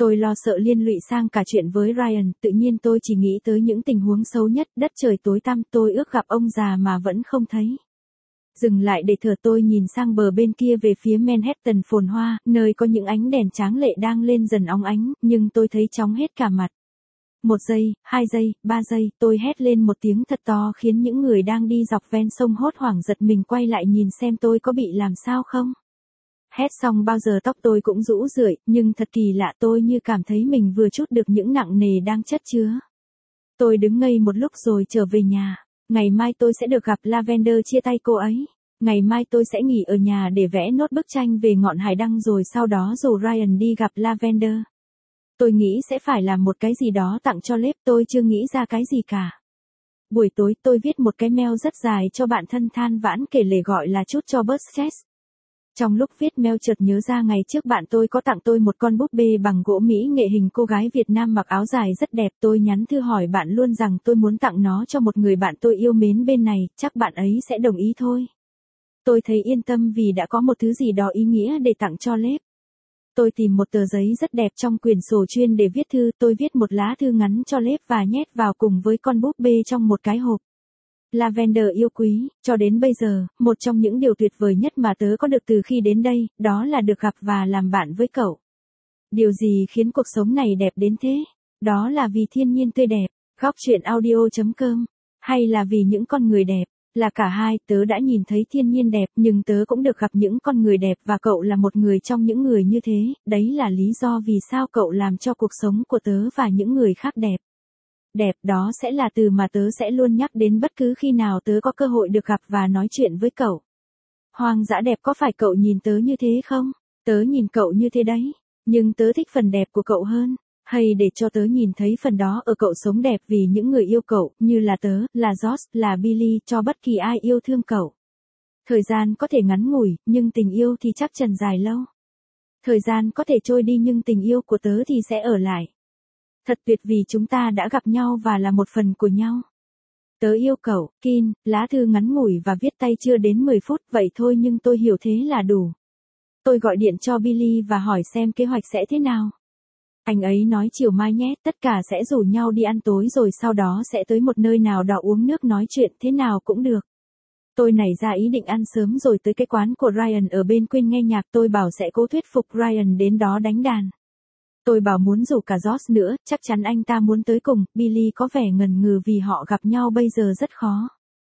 Tôi lo sợ liên lụy sang cả chuyện với Ryan, tự nhiên tôi chỉ nghĩ tới những tình huống xấu nhất, đất trời tối tăm, tôi ước gặp ông già mà vẫn không thấy. Dừng lại để thở, tôi nhìn sang bờ bên kia về phía Manhattan phồn hoa, nơi có những ánh đèn tráng lệ đang lên dần óng ánh, nhưng tôi thấy chóng hết cả mặt. 1 giây, 2 giây, 3 giây, tôi hét lên một tiếng thật to khiến những người đang đi dọc ven sông hốt hoảng giật mình quay lại nhìn xem tôi có bị làm sao không. Hét xong bao giờ tóc tôi cũng rũ rượi, nhưng thật kỳ lạ, tôi như cảm thấy mình vừa trút được những nặng nề đang chất chứa. Tôi đứng ngây một lúc rồi trở về nhà. Ngày mai tôi sẽ được gặp Lavender chia tay cô ấy. Ngày mai tôi sẽ nghỉ ở nhà để vẽ nốt bức tranh về ngọn hải đăng rồi sau đó rủ Ryan đi gặp Lavender. Tôi nghĩ sẽ phải làm một cái gì đó tặng cho Lev, tôi chưa nghĩ ra cái gì cả. Buổi tối tôi viết một cái mail rất dài cho bạn thân than vãn kể lể gọi là chút cho bớt stress. Trong lúc viết mail chợt nhớ ra ngày trước bạn tôi có tặng tôi một con búp bê bằng gỗ mỹ nghệ hình cô gái Việt Nam mặc áo dài rất đẹp. Tôi nhắn thư hỏi bạn luôn rằng tôi muốn tặng nó cho một người bạn tôi yêu mến bên này, chắc bạn ấy sẽ đồng ý thôi. Tôi thấy yên tâm vì đã có một thứ gì đó ý nghĩa để tặng cho Lev. Tôi tìm một tờ giấy rất đẹp trong quyển sổ chuyên để viết thư, tôi viết một lá thư ngắn cho Lev và nhét vào cùng với con búp bê trong một cái hộp. Lavender yêu quý, cho đến bây giờ, một trong những điều tuyệt vời nhất mà tớ có được từ khi đến đây, đó là được gặp và làm bạn với cậu. Điều gì khiến cuộc sống này đẹp đến thế? Đó là vì thiên nhiên tươi đẹp, góc truyện audio.com, hay là vì những con người đẹp? Là cả hai, tớ đã nhìn thấy thiên nhiên đẹp nhưng tớ cũng được gặp những con người đẹp và cậu là một người trong những người như thế, đấy là lý do vì sao cậu làm cho cuộc sống của tớ và những người khác đẹp. Đẹp đó sẽ là từ mà tớ sẽ luôn nhắc đến bất cứ khi nào tớ có cơ hội được gặp và nói chuyện với cậu. Hoang dã đẹp, có phải cậu nhìn tớ như thế không? Tớ nhìn cậu như thế đấy, nhưng tớ thích phần đẹp của cậu hơn. Hay để cho tớ nhìn thấy phần đó ở cậu sống đẹp vì những người yêu cậu, như là tớ, là Josh, là Billy, cho bất kỳ ai yêu thương cậu. Thời gian có thể ngắn ngủi, nhưng tình yêu thì chắc chắn dài lâu. Thời gian có thể trôi đi nhưng tình yêu của tớ thì sẽ ở lại. Thật tuyệt vì chúng ta đã gặp nhau và là một phần của nhau. Tớ yêu cậu, Kin. Lá thư ngắn ngủi và viết tay chưa đến 10 phút, vậy thôi nhưng tôi hiểu thế là đủ. Tôi gọi điện cho Billy và hỏi xem kế hoạch sẽ thế nào. Anh ấy nói chiều mai nhé, tất cả sẽ rủ nhau đi ăn tối rồi sau đó sẽ tới một nơi nào đó uống nước nói chuyện, thế nào cũng được. Tôi nảy ra ý định ăn sớm rồi tới cái quán của Ryan ở bên quên nghe nhạc, tôi bảo sẽ cố thuyết phục Ryan đến đó đánh đàn. Tôi bảo muốn rủ cả Josh nữa, chắc chắn anh ta muốn tới cùng. Billy có vẻ ngần ngừ vì họ gặp nhau bây giờ rất khó.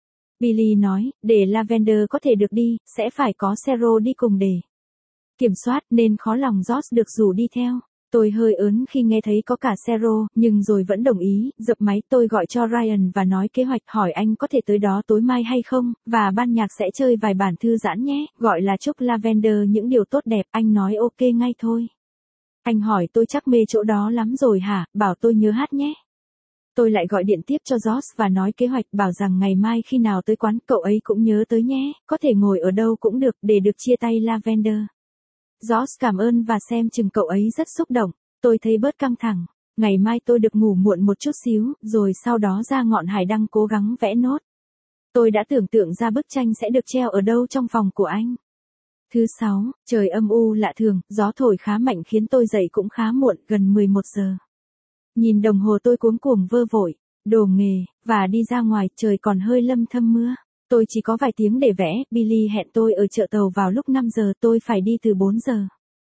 Billy nói, để Lavender có thể được đi, sẽ phải có Sero đi cùng để kiểm soát, nên khó lòng Josh được rủ đi theo. Tôi hơi ớn khi nghe thấy có cả Sero, nhưng rồi vẫn đồng ý. Dập máy, tôi gọi cho Ryan và nói kế hoạch, hỏi anh có thể tới đó tối mai hay không, và ban nhạc sẽ chơi vài bản thư giãn nhé, gọi là chúc Lavender những điều tốt đẹp. Anh nói ok ngay thôi. Anh hỏi tôi chắc mê chỗ đó lắm rồi hả, bảo tôi nhớ hát nhé. Tôi lại gọi điện tiếp cho Josh và nói kế hoạch, bảo rằng ngày mai khi nào tới quán cậu ấy cũng nhớ tới nhé, có thể ngồi ở đâu cũng được để được chia tay Lavender. Josh cảm ơn và xem chừng cậu ấy rất xúc động, tôi thấy bớt căng thẳng. Ngày mai tôi được ngủ muộn một chút xíu, rồi sau đó ra ngọn hải đăng cố gắng vẽ nốt. Tôi đã tưởng tượng ra bức tranh sẽ được treo ở đâu trong phòng của anh. Thứ 6, trời âm u lạ thường, gió thổi khá mạnh khiến tôi dậy cũng khá muộn, gần 11 giờ. Nhìn đồng hồ tôi cuống cuồng vơ vội, đồ nghề, và đi ra ngoài, trời còn hơi lâm thâm mưa. Tôi chỉ có vài tiếng để vẽ, Billy hẹn tôi ở chợ tàu vào lúc 5 giờ, tôi phải đi từ 4 giờ.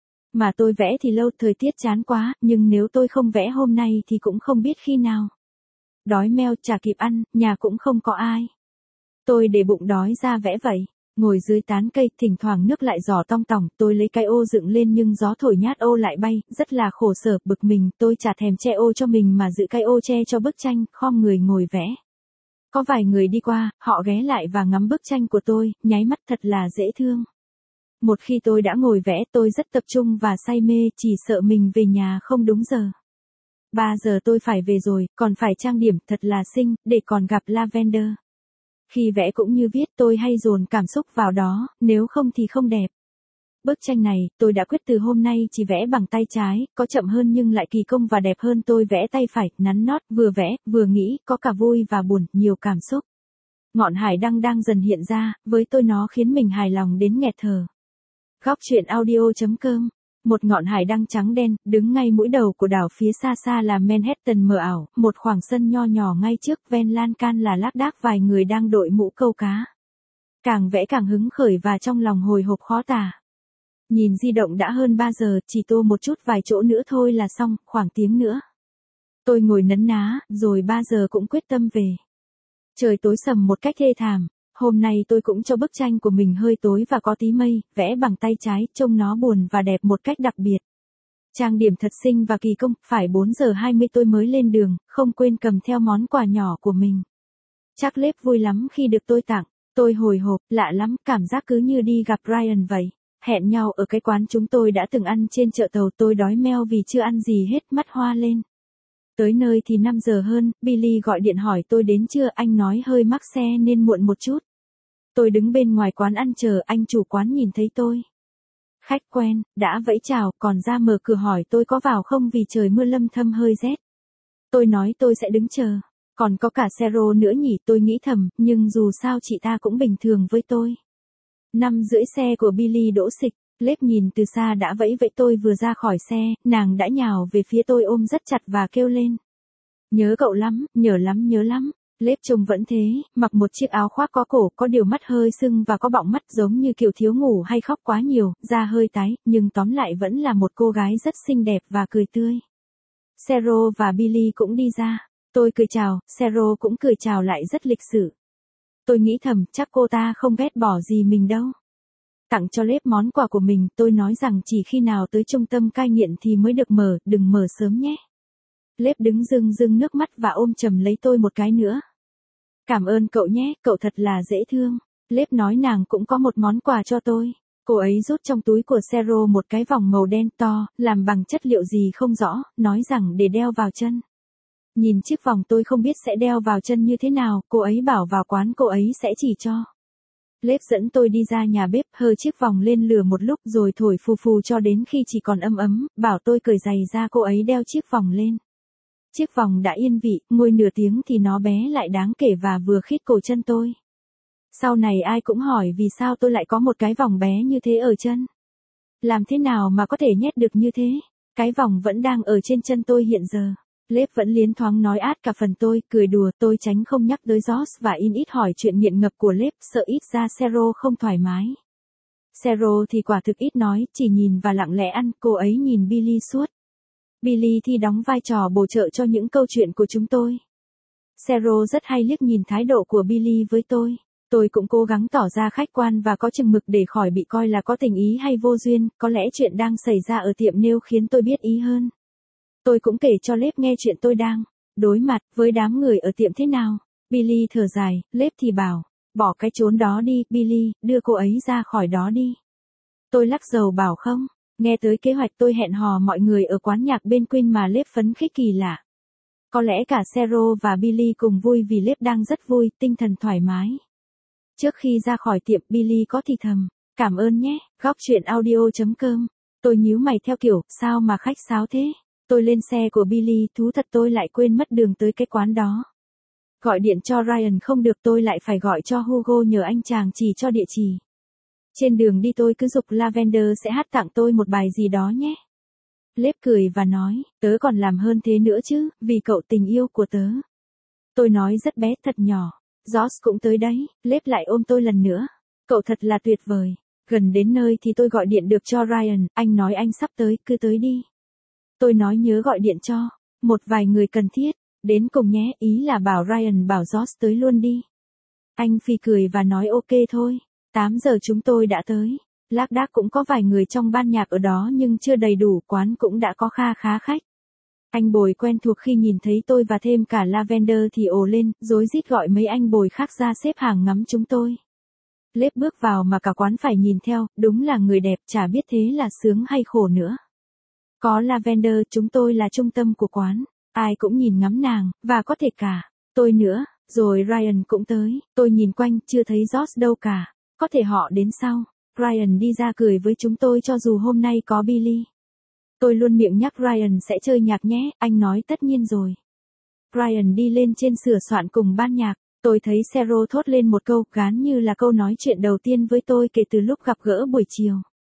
Mà tôi vẽ thì lâu, thời tiết chán quá, nhưng nếu tôi không vẽ hôm nay thì cũng không biết khi nào. Đói meo, chả kịp ăn, nhà cũng không có ai. Tôi để bụng đói ra vẽ vậy. Ngồi dưới tán cây, thỉnh thoảng nước lại giỏ tong tỏng, tôi lấy cái ô dựng lên nhưng gió thổi nhát ô lại bay, rất là khổ sở, bực mình, tôi chả thèm che ô cho mình mà giữ cái ô che cho bức tranh, khom người ngồi vẽ. Có vài người đi qua, họ ghé lại và ngắm bức tranh của tôi, nháy mắt thật là dễ thương. Một khi tôi đã ngồi vẽ, tôi rất tập trung và say mê, chỉ sợ mình về nhà không đúng giờ. 3 giờ tôi phải về rồi, còn phải trang điểm thật là xinh, để còn gặp Lavender. Khi vẽ cũng như viết, tôi hay dồn cảm xúc vào đó, nếu không thì không đẹp. Bức tranh này, tôi đã quyết từ hôm nay chỉ vẽ bằng tay trái, có chậm hơn nhưng lại kỳ công và đẹp hơn. Tôi vẽ tay phải, nắn nót, vừa vẽ, vừa nghĩ, có cả vui và buồn, nhiều cảm xúc. Ngọn hải đăng đang dần hiện ra, với tôi nó khiến mình hài lòng đến nghẹt thở. Góc truyện audio.com Một ngọn hải đăng trắng đen, đứng ngay mũi đầu của đảo, phía xa xa là Manhattan mờ ảo, một khoảng sân nho nhỏ ngay trước, ven lan can là lác đác vài người đang đội mũ câu cá. Càng vẽ càng hứng khởi và trong lòng hồi hộp khó tả. Nhìn di động đã hơn 3 giờ, chỉ tô một chút vài chỗ nữa thôi là xong, khoảng tiếng nữa. Tôi ngồi nấn ná, rồi 3 giờ cũng quyết tâm về. Trời tối sầm một cách thê thảm. Hôm nay tôi cũng cho bức tranh của mình hơi tối và có tí mây, vẽ bằng tay trái, trông nó buồn và đẹp một cách đặc biệt. Trang điểm thật xinh và kỳ công, phải 4 giờ 20 tôi mới lên đường, không quên cầm theo món quà nhỏ của mình. Chắc Lếp vui lắm khi được tôi tặng. Tôi hồi hộp, lạ lắm, cảm giác cứ như đi gặp Ryan vậy. Hẹn nhau ở cái quán chúng tôi đã từng ăn trên chợ tàu, tôi đói meo vì chưa ăn gì hết, mắt hoa lên. Tới nơi thì 5 giờ hơn, Billy gọi điện hỏi tôi đến chưa, anh nói hơi mắc xe nên muộn một chút. Tôi đứng bên ngoài quán ăn chờ, anh chủ quán nhìn thấy tôi. Khách quen, đã vẫy chào, còn ra mở cửa hỏi tôi có vào không vì trời mưa lâm thâm hơi rét. Tôi nói tôi sẽ đứng chờ. Còn có cả Sero nữa nhỉ, tôi nghĩ thầm, nhưng dù sao chị ta cũng bình thường với tôi. 5:30 xe của Billy đỗ xịch, Lếp nhìn từ xa đã vẫy vẫy tôi vừa ra khỏi xe, nàng đã nhào về phía tôi ôm rất chặt và kêu lên. Nhớ cậu lắm, nhớ lắm nhớ lắm. Lếp trông vẫn thế, mặc một chiếc áo khoác có cổ, có điều mắt hơi sưng và có bọng mắt giống như kiểu thiếu ngủ hay khóc quá nhiều, da hơi tái, nhưng tóm lại vẫn là một cô gái rất xinh đẹp và cười tươi. Sero và Billy cũng đi ra. Tôi cười chào, Sero cũng cười chào lại rất lịch sự. Tôi nghĩ thầm, chắc cô ta không ghét bỏ gì mình đâu. Tặng cho Lếp món quà của mình, tôi nói rằng chỉ khi nào tới trung tâm cai nghiện thì mới được mở, đừng mở sớm nhé. Lếp đứng rưng rưng nước mắt và ôm chầm lấy tôi một cái nữa. Cảm ơn cậu nhé, cậu thật là dễ thương. Lếp nói nàng cũng có một món quà cho tôi. Cô ấy rút trong túi của Sero một cái vòng màu đen to, làm bằng chất liệu gì không rõ, nói rằng để đeo vào chân. Nhìn chiếc vòng tôi không biết sẽ đeo vào chân như thế nào, cô ấy bảo vào quán cô ấy sẽ chỉ cho. Lếp dẫn tôi đi ra nhà bếp, hơ chiếc vòng lên lửa một lúc rồi thổi phù phù cho đến khi chỉ còn ấm ấm, bảo tôi cởi giày ra, cô ấy đeo chiếc vòng lên. Chiếc vòng đã yên vị, ngồi nửa tiếng thì nó bé lại đáng kể và vừa khít cổ chân tôi. Sau này ai cũng hỏi vì sao tôi lại có một cái vòng bé như thế ở chân. Làm thế nào mà có thể nhét được như thế? Cái vòng vẫn đang ở trên chân tôi hiện giờ. Lếp vẫn liến thoáng nói át cả phần tôi, cười đùa, tôi tránh không nhắc tới Josh và ít hỏi chuyện nghiện ngập của Lếp, sợ ít ra Sero không thoải mái. Sero thì quả thực ít nói, chỉ nhìn và lặng lẽ ăn, cô ấy nhìn Billy suốt. Billy thì đóng vai trò bổ trợ cho những câu chuyện của chúng tôi. Sero rất hay liếc nhìn thái độ của Billy với tôi. Tôi cũng cố gắng tỏ ra khách quan và có chừng mực để khỏi bị coi là có tình ý hay vô duyên, có lẽ chuyện đang xảy ra ở tiệm nail khiến tôi biết ý hơn. Tôi cũng kể cho Lếp nghe chuyện tôi đang đối mặt với đám người ở tiệm thế nào. Billy thở dài, Lếp thì bảo, bỏ cái chốn đó đi, Billy, đưa cô ấy ra khỏi đó đi. Tôi lắc đầu bảo không, nghe tới kế hoạch tôi hẹn hò mọi người ở quán nhạc bên Queen mà Lếp phấn khích kỳ lạ. Có lẽ cả Sero và Billy cùng vui vì Lếp đang rất vui, tinh thần thoải mái. Trước khi ra khỏi tiệm, Billy có thì thầm, cảm ơn nhé, góc chuyện audio.com. Tôi nhíu mày theo kiểu, sao mà khách sáo thế? Tôi lên xe của Billy, thú thật tôi lại quên mất đường tới cái quán đó. Gọi điện cho Ryan không được, tôi lại phải gọi cho Hugo nhờ anh chàng chỉ cho địa chỉ. Trên đường đi tôi cứ giục Lavender sẽ hát tặng tôi một bài gì đó nhé. Lếp cười và nói, tớ còn làm hơn thế nữa chứ, vì cậu tình yêu của tớ. Tôi nói rất bé, thật nhỏ. Josh cũng tới đấy, Lếp lại ôm tôi lần nữa. Cậu thật là tuyệt vời. Gần đến nơi thì tôi gọi điện được cho Ryan, anh nói anh sắp tới, cứ tới đi. Tôi nói nhớ gọi điện cho một vài người cần thiết, đến cùng nhé, ý là bảo Ryan bảo Josh tới luôn đi. Anh phì cười và nói ok thôi. 8 giờ chúng tôi đã tới. Lác đác cũng có vài người trong ban nhạc ở đó nhưng chưa đầy đủ, quán cũng đã có kha khá khách. Anh Bồi quen thuộc khi nhìn thấy tôi và thêm cả Lavender thì ồ lên, rối rít gọi mấy anh Bồi khác ra xếp hàng ngắm chúng tôi. Lếp bước vào mà cả quán phải nhìn theo, đúng là người đẹp, chả biết thế là sướng hay khổ nữa. Có Lavender, chúng tôi là trung tâm của quán, ai cũng nhìn ngắm nàng, và có thể cả tôi nữa, rồi Ryan cũng tới, tôi nhìn quanh, chưa thấy Josh đâu cả, có thể họ đến sau. Ryan đi ra cười với chúng tôi cho dù hôm nay có Billy. Tôi luôn miệng nhắc Ryan sẽ chơi nhạc nhé, anh nói tất nhiên rồi. Ryan đi lên trên sửa soạn cùng ban nhạc, tôi thấy Sero thốt lên một câu, gán như là câu nói chuyện đầu tiên với tôi kể từ lúc gặp gỡ buổi chiều.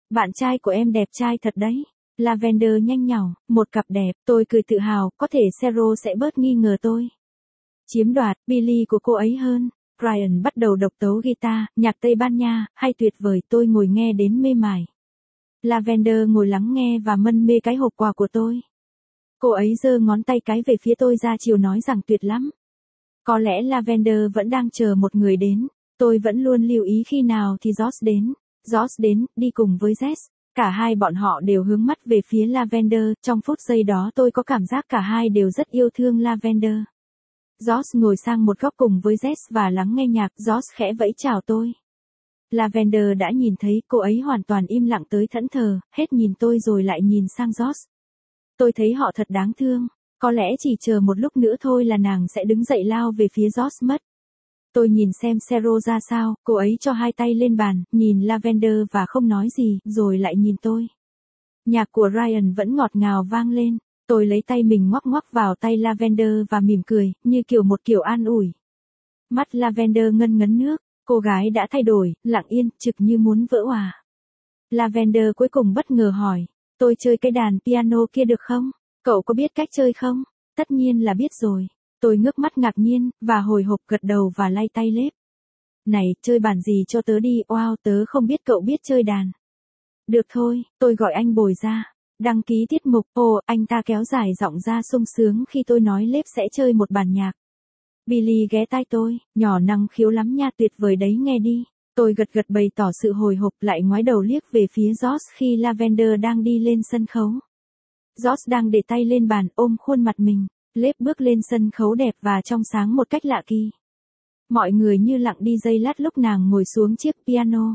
Bạn trai của em đẹp trai thật đấy. Lavender nhanh nhảu, một cặp đẹp, tôi cười tự hào, có thể Sero sẽ bớt nghi ngờ tôi. Chiếm đoạt, Billy của cô ấy hơn. Ryan bắt đầu độc tấu guitar, nhạc Tây Ban Nha, hay tuyệt vời, tôi ngồi nghe đến mê mải. Lavender ngồi lắng nghe và mân mê cái hộp quà của tôi. Cô ấy giơ ngón tay cái về phía tôi ra chiều nói rằng tuyệt lắm. Có lẽ Lavender vẫn đang chờ một người đến. Tôi vẫn luôn lưu ý khi nào thì Josh đến. Josh đến, đi cùng với Jess. Cả hai bọn họ đều hướng mắt về phía Lavender. Trong phút giây đó tôi có cảm giác cả hai đều rất yêu thương Lavender. Josh ngồi sang một góc cùng với Jess và lắng nghe nhạc. Josh khẽ vẫy chào tôi. Lavender đã nhìn thấy, cô ấy hoàn toàn im lặng tới thẫn thờ, hết nhìn tôi rồi lại nhìn sang Josh. Tôi thấy họ thật đáng thương. Có lẽ chỉ chờ một lúc nữa thôi là nàng sẽ đứng dậy lao về phía Josh mất. Tôi nhìn xem Sero ra sao, cô ấy cho hai tay lên bàn, nhìn Lavender và không nói gì, rồi lại nhìn tôi. Nhạc của Ryan vẫn ngọt ngào vang lên. Tôi lấy tay mình ngoắc ngoắc vào tay Lavender và mỉm cười, như một kiểu an ủi. Mắt Lavender ngân ngấn nước, cô gái đã thay đổi, lặng yên, trực như muốn vỡ òa. Lavender cuối cùng bất ngờ hỏi, tôi chơi cái đàn piano kia được không? Cậu có biết cách chơi không? Tất nhiên là biết rồi. Tôi ngước mắt ngạc nhiên, và hồi hộp gật đầu và lay tay Lếp. Này, chơi bản gì cho tớ đi, wow, tớ không biết cậu biết chơi đàn. Được thôi, tôi gọi anh Bồi ra. Đăng ký tiết mục, anh ta kéo dài giọng ra sung sướng khi tôi nói Lếp sẽ chơi một bản nhạc. Billy ghé tai tôi, nhỏ năng khiếu lắm nha, tuyệt vời đấy, nghe đi. Tôi gật gật bày tỏ sự hồi hộp, lại ngoái đầu liếc về phía Josh khi Lavender đang đi lên sân khấu. Josh đang để tay lên bàn, ôm khuôn mặt mình. Lếp bước lên sân khấu đẹp và trong sáng một cách lạ kỳ. Mọi người như lặng đi giây lát lúc nàng ngồi xuống chiếc piano.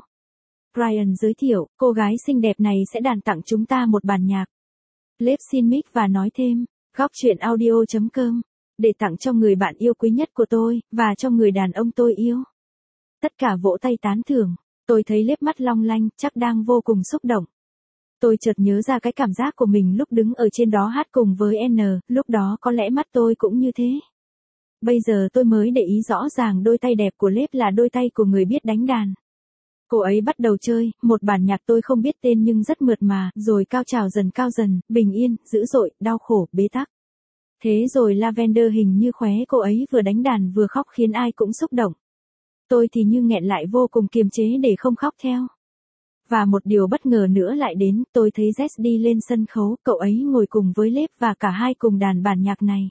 Ryan giới thiệu, cô gái xinh đẹp này sẽ đàn tặng chúng ta một bản nhạc. Lếp xin mic và nói thêm, góc chuyện audio.com, để tặng cho người bạn yêu quý nhất của tôi, và cho người đàn ông tôi yêu. Tất cả vỗ tay tán thưởng, tôi thấy Lếp mắt long lanh, chắc đang vô cùng xúc động. Tôi chợt nhớ ra cái cảm giác của mình lúc đứng ở trên đó hát cùng với N, lúc đó có lẽ mắt tôi cũng như thế. Bây giờ tôi mới để ý rõ ràng đôi tay đẹp của Lếp là đôi tay của người biết đánh đàn. Cô ấy bắt đầu chơi, một bản nhạc tôi không biết tên nhưng rất mượt mà, rồi cao dần, bình yên, dữ dội, đau khổ, bế tắc. Thế rồi Lavender hình như khóe cô ấy vừa đánh đàn vừa khóc khiến ai cũng xúc động. Tôi thì như nghẹn lại vô cùng kiềm chế để không khóc theo. Và một điều bất ngờ nữa lại đến, tôi thấy Jess đi lên sân khấu, cậu ấy ngồi cùng với Lếp và cả hai cùng đàn bản nhạc này.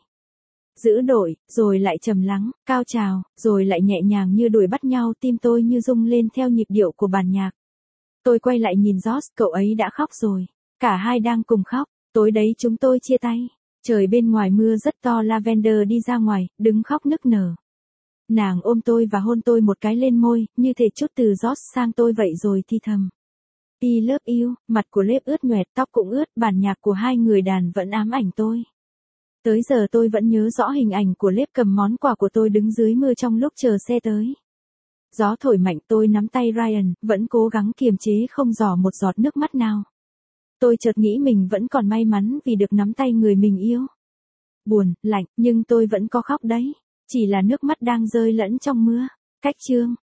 Dữ dội, rồi lại trầm lắng, cao trào, rồi lại nhẹ nhàng như đuổi bắt nhau, tim tôi như rung lên theo nhịp điệu của bản nhạc. Tôi quay lại nhìn Josh, cậu ấy đã khóc rồi. Cả hai đang cùng khóc, tối đấy chúng tôi chia tay. Trời bên ngoài mưa rất to, Lavender đi ra ngoài, đứng khóc nức nở. Nàng ôm tôi và hôn tôi một cái lên môi, như thể chút từ Josh sang tôi vậy rồi thì thầm. I love you, mặt của Lếp ướt nhoẹt, tóc cũng ướt, bản nhạc của hai người đàn vẫn ám ảnh tôi. Tới giờ tôi vẫn nhớ rõ hình ảnh của Lếp cầm món quà của tôi đứng dưới mưa trong lúc chờ xe tới. Gió thổi mạnh, tôi nắm tay Ryan, vẫn cố gắng kiềm chế không rỏ một giọt nước mắt nào. Tôi chợt nghĩ mình vẫn còn may mắn vì được nắm tay người mình yêu. Buồn, lạnh, nhưng tôi vẫn có khóc đấy. Chỉ là nước mắt đang rơi lẫn trong mưa. Cách chương.